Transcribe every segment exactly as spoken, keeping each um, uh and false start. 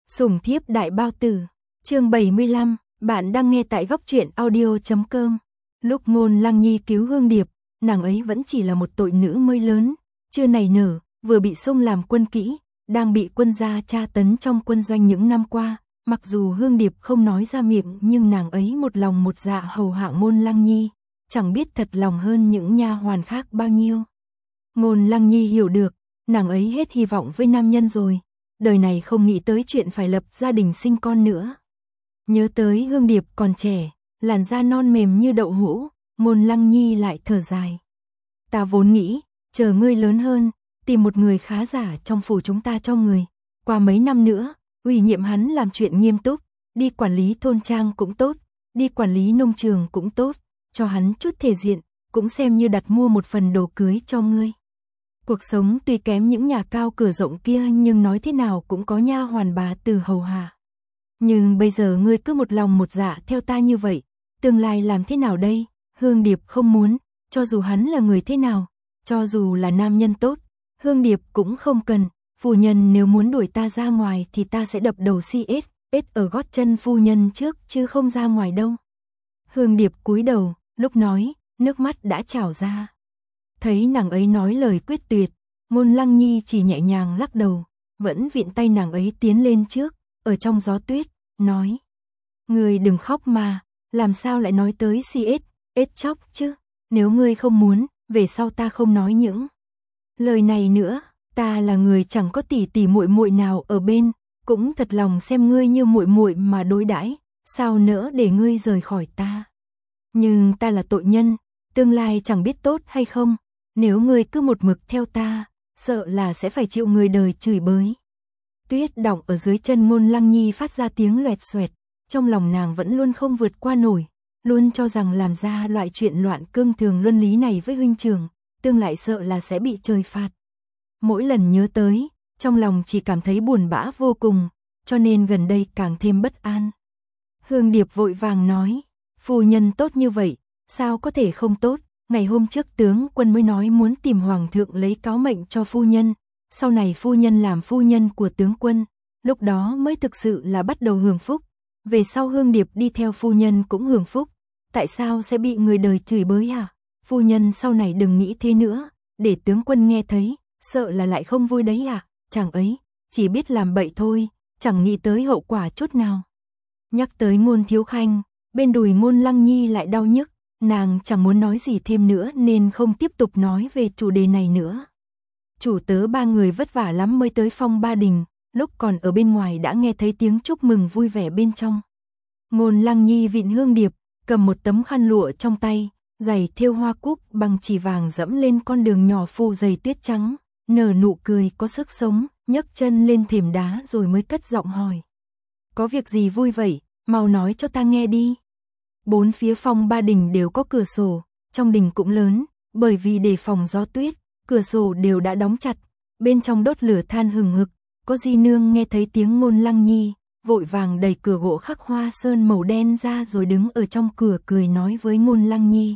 Sủng thiếp đại bao tử, chương bảy mươi lăm, bạn đang nghe tại góc truyện audio chấm com. Lúc Ngôn Lăng Nhi cứu Hương Điệp, nàng ấy vẫn chỉ là một tội nữ mới lớn, chưa nảy nở, vừa bị xung làm quân kỹ, đang bị quân gia tra tấn trong quân doanh những năm qua. Mặc dù Hương Điệp không nói ra miệng nhưng nàng ấy một lòng một dạ hầu hạ Ngôn Lăng Nhi, chẳng biết thật lòng hơn những nha hoàn khác bao nhiêu. Ngôn Lăng Nhi hiểu được, nàng ấy hết hy vọng với nam nhân rồi, đời này không nghĩ tới chuyện phải lập gia đình sinh con nữa. Nhớ tới Hương Điệp còn trẻ, làn da non mềm như đậu hũ, Ngôn Lăng Nhi lại thở dài. Ta vốn nghĩ, chờ ngươi lớn hơn, tìm một người khá giả trong phủ chúng ta cho người. Qua mấy năm nữa, ủy nhiệm hắn làm chuyện nghiêm túc, đi quản lý thôn trang cũng tốt, đi quản lý nông trường cũng tốt, cho hắn chút thể diện, cũng xem như đặt mua một phần đồ cưới cho ngươi. Cuộc sống tuy kém những nhà cao cửa rộng kia nhưng nói thế nào cũng có nha hoàn bà từ hầu hạ. Nhưng bây giờ ngươi cứ một lòng một dạ theo ta như vậy, tương lai làm thế nào đây? Hương Điệp không muốn, cho dù hắn là người thế nào, cho dù là nam nhân tốt, Hương Điệp cũng không cần. Phu nhân nếu muốn đuổi ta ra ngoài thì ta sẽ đập đầu xê ét, ết ở gót chân phu nhân trước chứ không ra ngoài đâu. Hương Điệp cúi đầu, lúc nói, nước mắt đã trào ra. Thấy nàng ấy nói lời quyết tuyệt, Ngôn Lăng Nhi chỉ nhẹ nhàng lắc đầu, vẫn vịn tay nàng ấy tiến lên trước, ở trong gió tuyết, nói. Ngươi đừng khóc mà, làm sao lại nói tới xê ét, ết chóc chứ, nếu ngươi không muốn, về sau ta không nói những lời này nữa. Ta là người chẳng có tỷ tỷ muội muội nào ở bên, cũng thật lòng xem ngươi như muội muội mà đối đãi, sao nỡ để ngươi rời khỏi ta. Nhưng ta là tội nhân, tương lai chẳng biết tốt hay không, nếu ngươi cứ một mực theo ta, sợ là sẽ phải chịu người đời chửi bới. Tuyết đọng ở dưới chân Ngôn Lăng Nhi phát ra tiếng loẹt xoẹt, trong lòng nàng vẫn luôn không vượt qua nổi, luôn cho rằng làm ra loại chuyện loạn cương thường luân lý này với huynh trưởng, tương lại sợ là sẽ bị trời phạt. Mỗi lần nhớ tới, trong lòng chỉ cảm thấy buồn bã vô cùng, cho nên gần đây càng thêm bất an. Hương Điệp vội vàng nói, phu nhân tốt như vậy, sao có thể không tốt, ngày hôm trước tướng quân mới nói muốn tìm hoàng thượng lấy cáo mệnh cho phu nhân, sau này phu nhân làm phu nhân của tướng quân, lúc đó mới thực sự là bắt đầu hưởng phúc, về sau Hương Điệp đi theo phu nhân cũng hưởng phúc, tại sao sẽ bị người đời chửi bới hả? Phu nhân sau này đừng nghĩ thế nữa, để tướng quân nghe thấy, sợ là lại không vui đấy à, chàng ấy, chỉ biết làm bậy thôi, chẳng nghĩ tới hậu quả chút nào. Nhắc tới Ngôn Thiếu Khanh, bên đùi Ngôn Lăng Nhi lại đau nhức, nàng chẳng muốn nói gì thêm nữa nên không tiếp tục nói về chủ đề này nữa. Chủ tớ ba người vất vả lắm mới tới Phong Ba Đình, lúc còn ở bên ngoài đã nghe thấy tiếng chúc mừng vui vẻ bên trong. Ngôn Lăng Nhi vịn Hương Điệp, cầm một tấm khăn lụa trong tay, giày thêu hoa cúc bằng chỉ vàng dẫm lên con đường nhỏ phủ dày tuyết trắng, nở nụ cười có sức sống, nhấc chân lên thềm đá rồi mới cất giọng hỏi. Có việc gì vui vậy, mau nói cho ta nghe đi. Bốn phía Phong Ba Đình đều có cửa sổ, trong đình cũng lớn, bởi vì đề phòng gió tuyết, cửa sổ đều đã đóng chặt, bên trong đốt lửa than hừng hực, có di nương nghe thấy tiếng Ngôn Lăng Nhi, vội vàng đẩy cửa gỗ khắc hoa sơn màu đen ra rồi đứng ở trong cửa cười nói với Ngôn Lăng Nhi.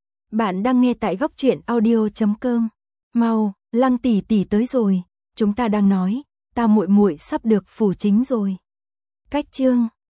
Bạn đang nghe tại góc truyện audio chấm com. Mau, Lăng tỷ tỷ tới rồi, chúng ta đang nói, ta muội muội sắp được phủ chính rồi. Cách chương